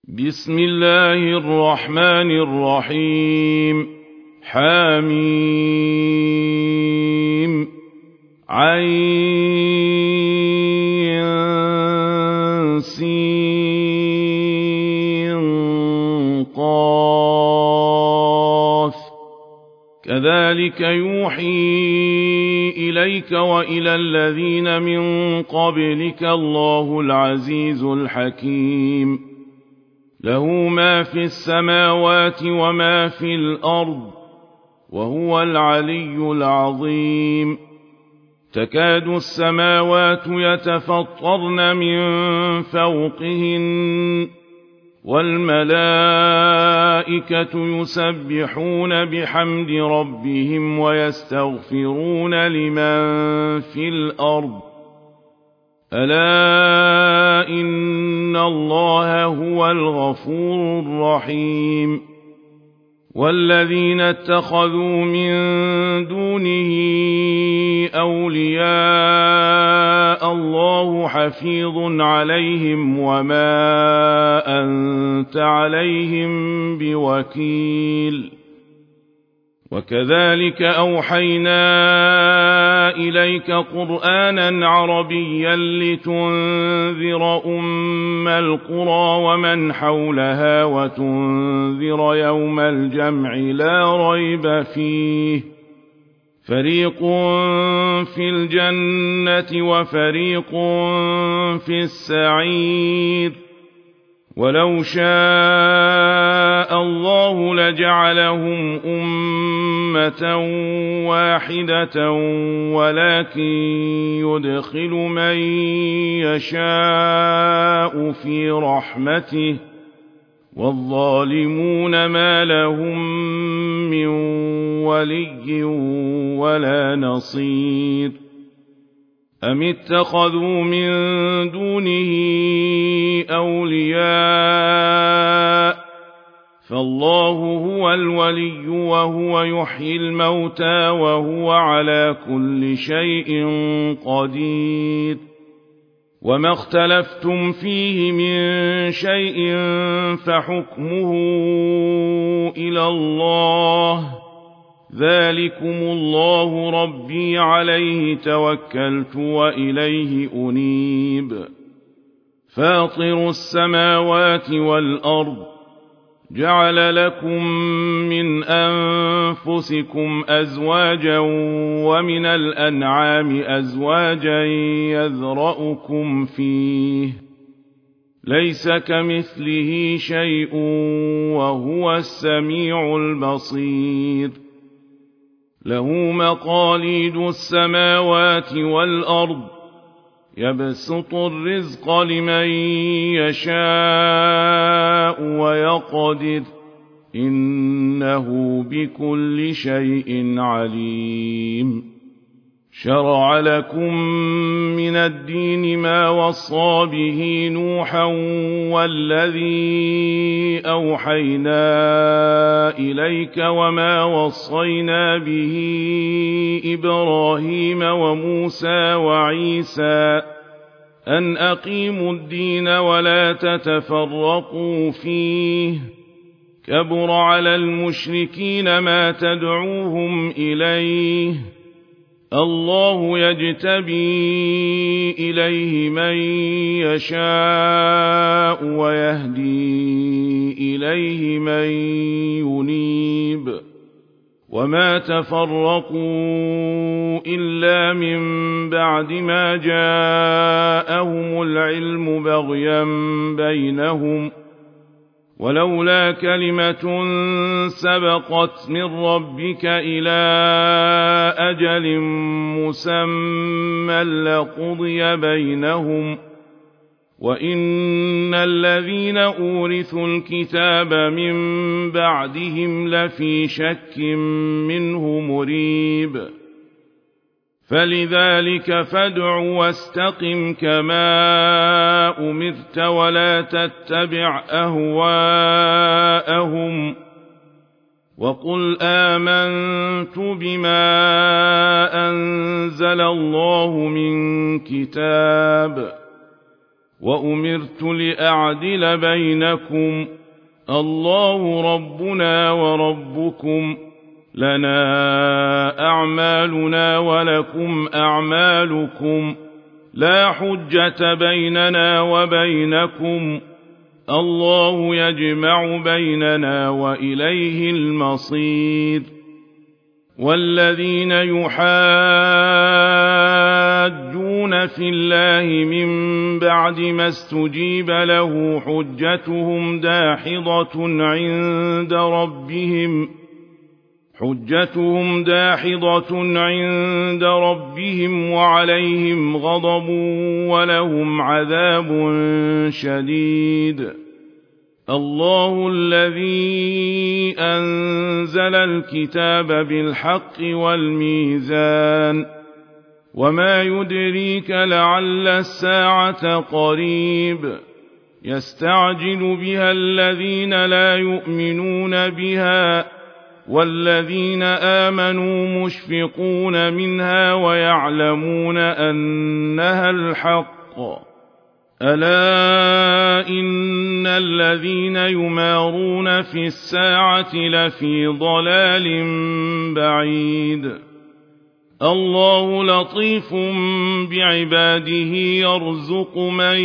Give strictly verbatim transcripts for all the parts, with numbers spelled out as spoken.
بسم الله الرحمن الرحيم حميم عين سين قاف كذلك يوحي إليك وإلى الذين من قبلك الله العزيز الحكيم له ما في السماوات وما في الأرض وهو العلي العظيم تكاد السماوات يتفطرن من فوقهن والملائكة يسبحون بحمد ربهم ويستغفرون لمن في الأرض ألا إن الله هو الغفور الرحيم والذين اتخذوا من دونه أولياء الله حفيظ عليهم وما أنت عليهم بوكيل وكذلك أوحينا إليك قرآنا عربيا لتنذر أم القرى ومن حولها وتنذر يوم الجمع لا ريب فيه فريق في الجنة وفريق في السعير ولو شاء الله لجعلهم أمة واحدة ولكن يدخل من يشاء في رحمته والظالمون ما لهم من ولي ولا نصير أم اتخذوا من دونه أولياء فالله هو الولي وهو يحيي الموتى وهو على كل شيء قدير وما اختلفتم فيه من شيء فحكمه إلى الله ذلكم الله ربي عليه توكلت وإليه أنيب فاطر السماوات والأرض جعل لكم من أنفسكم أزواجا ومن الأنعام أزواجا يذرأكم فيه ليس كمثله شيء وهو السميع البصير له مقاليد السماوات والأرض يبسط الرزق لمن يشاء ويقدر إنه بكل شيء عليم شرع لكم من الدين ما وصى به نوحا والذي أوحينا إليك وما وصينا به إبراهيم وموسى وعيسى أن أقيموا الدين ولا تتفرقوا فيه كبر على المشركين ما تدعوهم إليه الله يجتبي إليه من يشاء ويهدي إليه من ينيب وما تفرقوا إلا من بعد ما جاءهم العلم بغيا بينهم ولولا كلمة سبقت من ربك إلى أجل مسمى لقضي بينهم وإن الذين أورثوا الكتاب من بعدهم لفي شك منه مريب فلذلك فادع واستقم كما أمرت ولا تتبع أهواءهم وقل آمنت بما أنزل الله من كتاب وأمرت لأعدل بينكم الله ربنا وربكم لنا أعمالنا ولكم أعمالكم لا حجة بيننا وبينكم الله يجمع بيننا وإليه المصير. والذين يحاجون في الله من بعد ما استجيب له حجتهم داحضة عند ربهم حجتهم داحضة عند ربهم وعليهم غضب ولهم عذاب شديد. الله الذي أنزل الكتاب بالحق والميزان وما يدريك لعل الساعة قريب يستعجل بها الذين لا يؤمنون بها والذين آمنوا مشفقون منها ويعلمون أنها الحق. ألا إن الذين يمارون في الساعة لفي ضلال بعيد. الله لطيف بعباده يرزق من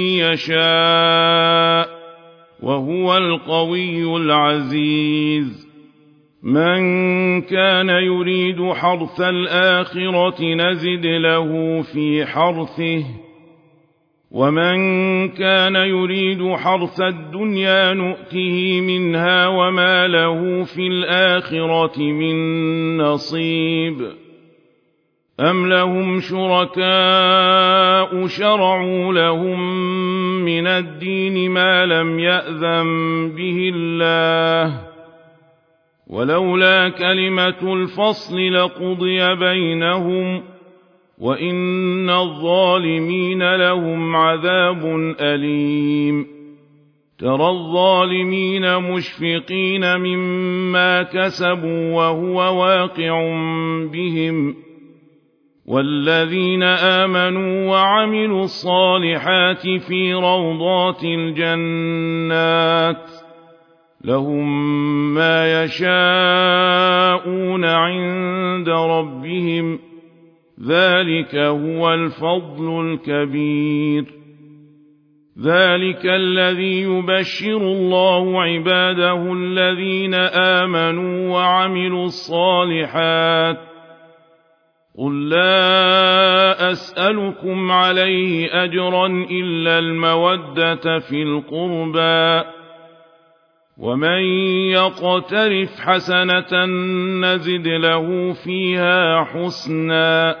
يشاء وهو القوي العزيز. من كان يريد حرث الآخرة نزد له في حرثه ومن كان يريد حرث الدنيا نؤته منها وما له في الآخرة من نصيب. أم لهم شركاء شرعوا لهم من الدين ما لم يأذن به الله ولولا كلمة الفصل لقضي بينهم وإن الظالمين لهم عذاب أليم. ترى الظالمين مشفقين مما كسبوا وهو واقع بهم والذين آمنوا وعملوا الصالحات في روضات الجنات لهم ما يشاءون عند ربهم ذلك هو الفضل الكبير. ذلك الذي يبشر الله عباده الذين آمنوا وعملوا الصالحات. قل لا أسألكم عليه أجرا إلا المودة في القربى ومن يقترف حسنة نزد له فيها حسنا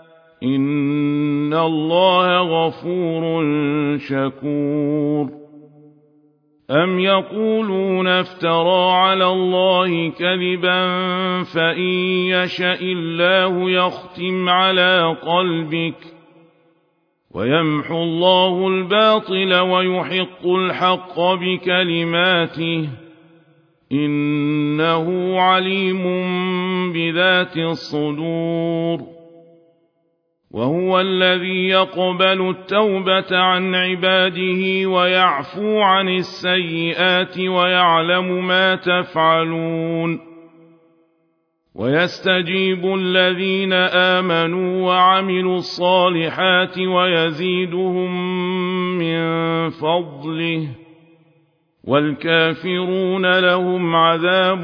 إن الله غفور شكور. أم يقولون افترى على الله كذبا فإن يشأ الله يختم على قلبك ويمحو الله الباطل ويحق الحق بكلماته إنه عليم بذات الصدور. وهو الذي يقبل التوبة عن عباده ويعفو عن السيئات ويعلم ما تفعلون. ويستجيب الذين آمنوا وعملوا الصالحات ويزيدهم من فضله والكافرون لهم عذاب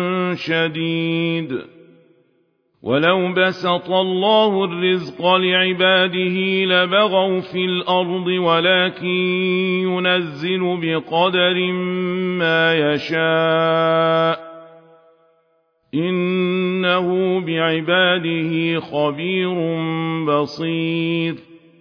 شديد. ولو بسط الله الرزق لعباده لبغوا في الأرض ولكن ينزل بقدر ما يشاء إنه بعباده خبير بصير.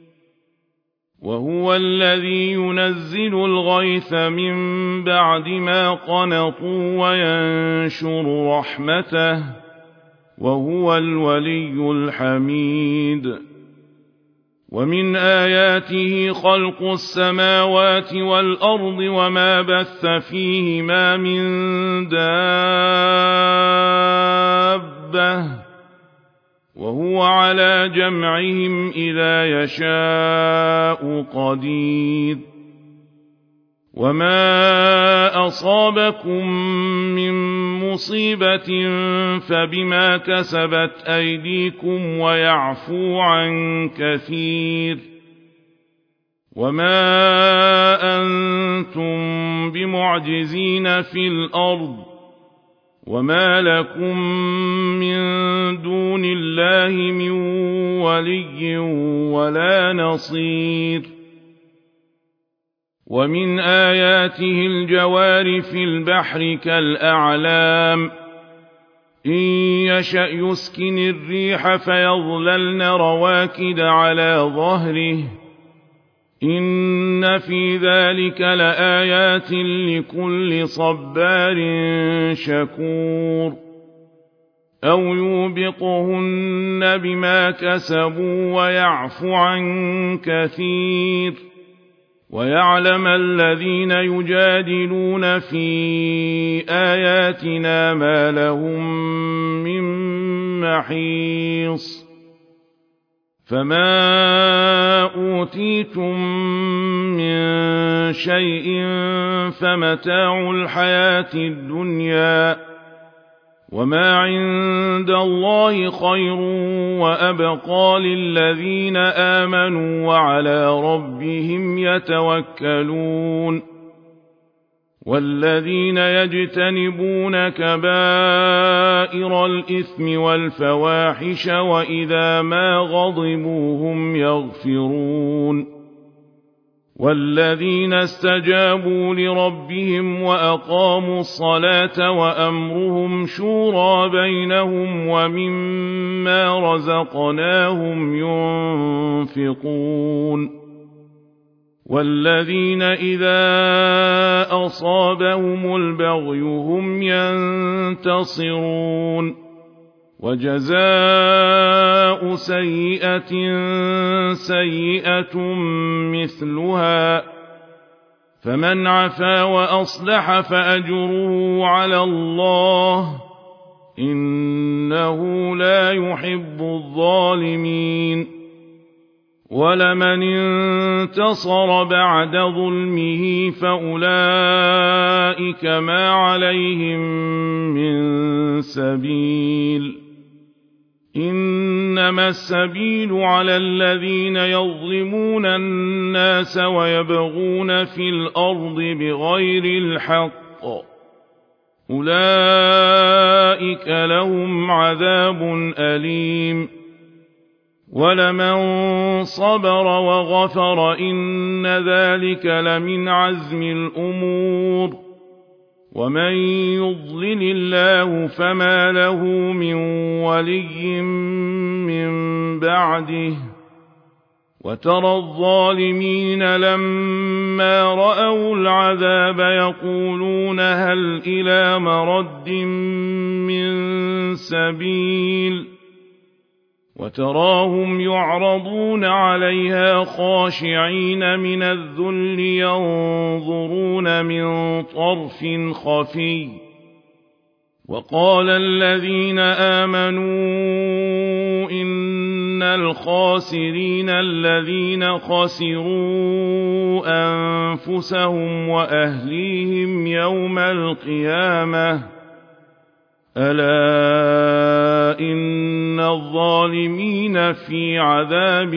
وهو الذي ينزل الغيث من بعد ما قنطوا وينشر رحمته وهو الولي الحميد. ومن آياته خلق السماوات والأرض وما بث فيهما من دابة وهو على جمعهم إذا يشاء قدير وما أصابكم من مصيبة فبما كسبت أيديكم ويعفو عن كثير وما أنتم بمعجزين في الأرض وما لكم من دون الله من ولي ولا نصير ومن آياته الجوار في البحر كالأعلام إن يشأ يسكن الريح فيظللن رواكد على ظهره إن في ذلك لآيات لكل صبار شكور أو يوبقهن بما كسبوا ويعفو عن كثير ويعلم الذين يجادلون في آياتنا ما لهم من محيص فما أوتيتم من شيء فمتاع الحياة الدنيا وما عند الله خير وأبقى للذين آمنوا وعلى ربهم يتوكلون والذين يجتنبون كبائر الإثم والفواحش وإذا ما غضبوا هم يغفرون والذين استجابوا لربهم وأقاموا الصلاة وأمرهم شورى بينهم ومما رزقناهم ينفقون والذين إذا أصابهم البغي هم ينتصرون وجزاء سيئة سيئة مثلها فمن عفا وأصلح فأجره على الله إنه لا يحب الظالمين ولمن انتصر بعد ظلمه فأولئك ما عليهم من سبيل إنما السبيل على الذين يظلمون الناس ويبغون في الأرض بغير الحق أولئك لهم عذاب أليم ولمن صبر وغفر إن ذلك لمن عزم الأمور ومن يضلل الله فما له من ولي من بعده وترى الظالمين لما رأوا العذاب يقولون هل إلى مرد من سبيل وتراهم يعرضون عليها خاشعين من الذل ينظرون من طرف خفي وقال الذين آمنوا إن الخاسرين الذين خسروا أنفسهم وأهليهم يوم القيامة ألا إن الظالمين في عذاب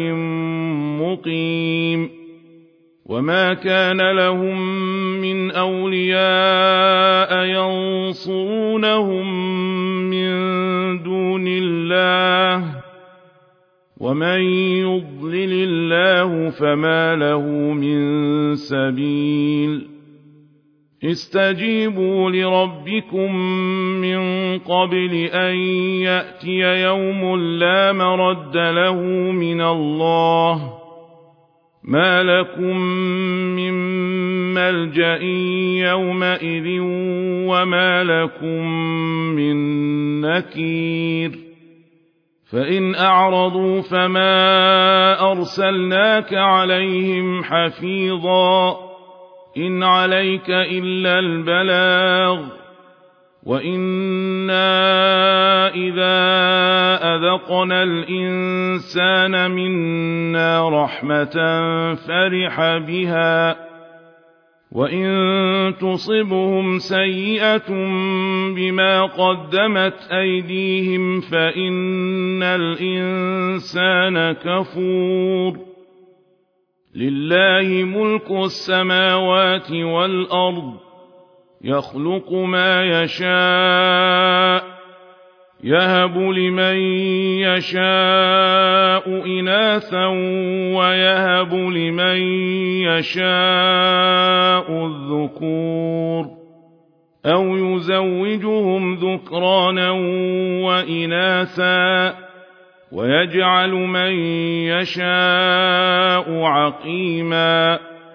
مقيم وما كان لهم من أولياء ينصرونهم من دون الله ومن يضلل الله فما له من سبيل استجيبوا لربكم من قبل أن يأتي يوم لا مرد له من الله ما لكم من ملجأ يومئذ وما لكم من نكير فإن أعرضوا فما أرسلناك عليهم حفيظا إن عليك إلا البلاغ وَإِنَّا إِذَا أَذَقْنَا الْإِنسَانَ مِنَّا رَحْمَةً فَرِحَ بِهَا وَإِن تُصِبْهُمْ سَيِّئَةٌ بِمَا قَدَّمَتْ أَيْدِيهِمْ فَإِنَّ الْإِنسَانَ كَفُورٌ لِلَّهِ مُلْكُ السَّمَاوَاتِ وَالْأَرْضِ يَخْلُقُ مَا يَشَاءُ يَهَبُ لِمَن يَشَاءُ إِنَاثًا وَيَهَبُ لِمَن يَشَاءُ الذُّكُورَ أَوْ يُزَوِّجُهُمْ ذُكْرَانًا وَإِنَاثًا وَيَجْعَلُ مَن يَشَاءُ عَقِيمًا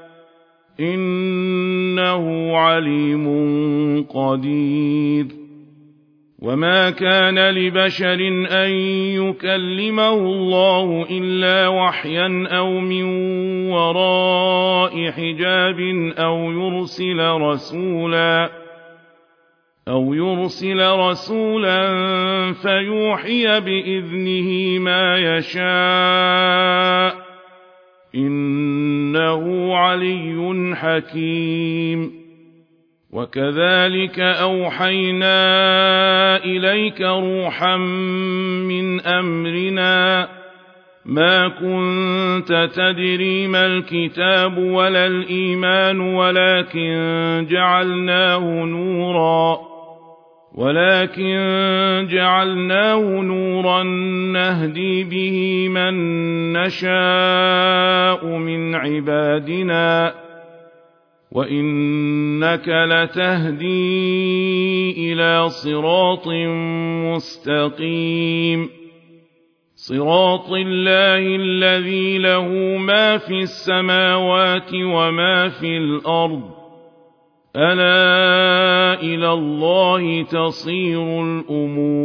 إِنَّهُ عَلِيمٌ قَدِيرٌ وَمَا كَانَ لِبَشَرٍ أَن يُكَلِّمَهُ اللَّهُ إِلَّا وَحْيًا أَوْ مِن وَرَاءِ حِجَابٍ أَوْ يُرْسِلَ رَسُولًا أَوْ يُرْسِلَ رَسُولًا فَيُوحِيَ بِإِذْنِهِ مَا يَشَاءُ إِنَّهُ عَلِيٌّ حَكِيمٌ وَكَذَلِكَ أَوْحَيْنَا إِلَيْكَ رُوحًا مِّنْ أَمْرِنَا مَا كُنتَ تَدْرِي مَا الْكِتَابُ وَلَا الْإِيمَانُ وَلَكِن جَعَلْنَاهُ نُورًا ولكن جعلناه نورا نهدي به من نشاء من عبادنا وإنك لتهدي إلى صراط مستقيم صراط الله الذي له ما في السماوات وما في الأرض ألا إلى الله تصير الأمور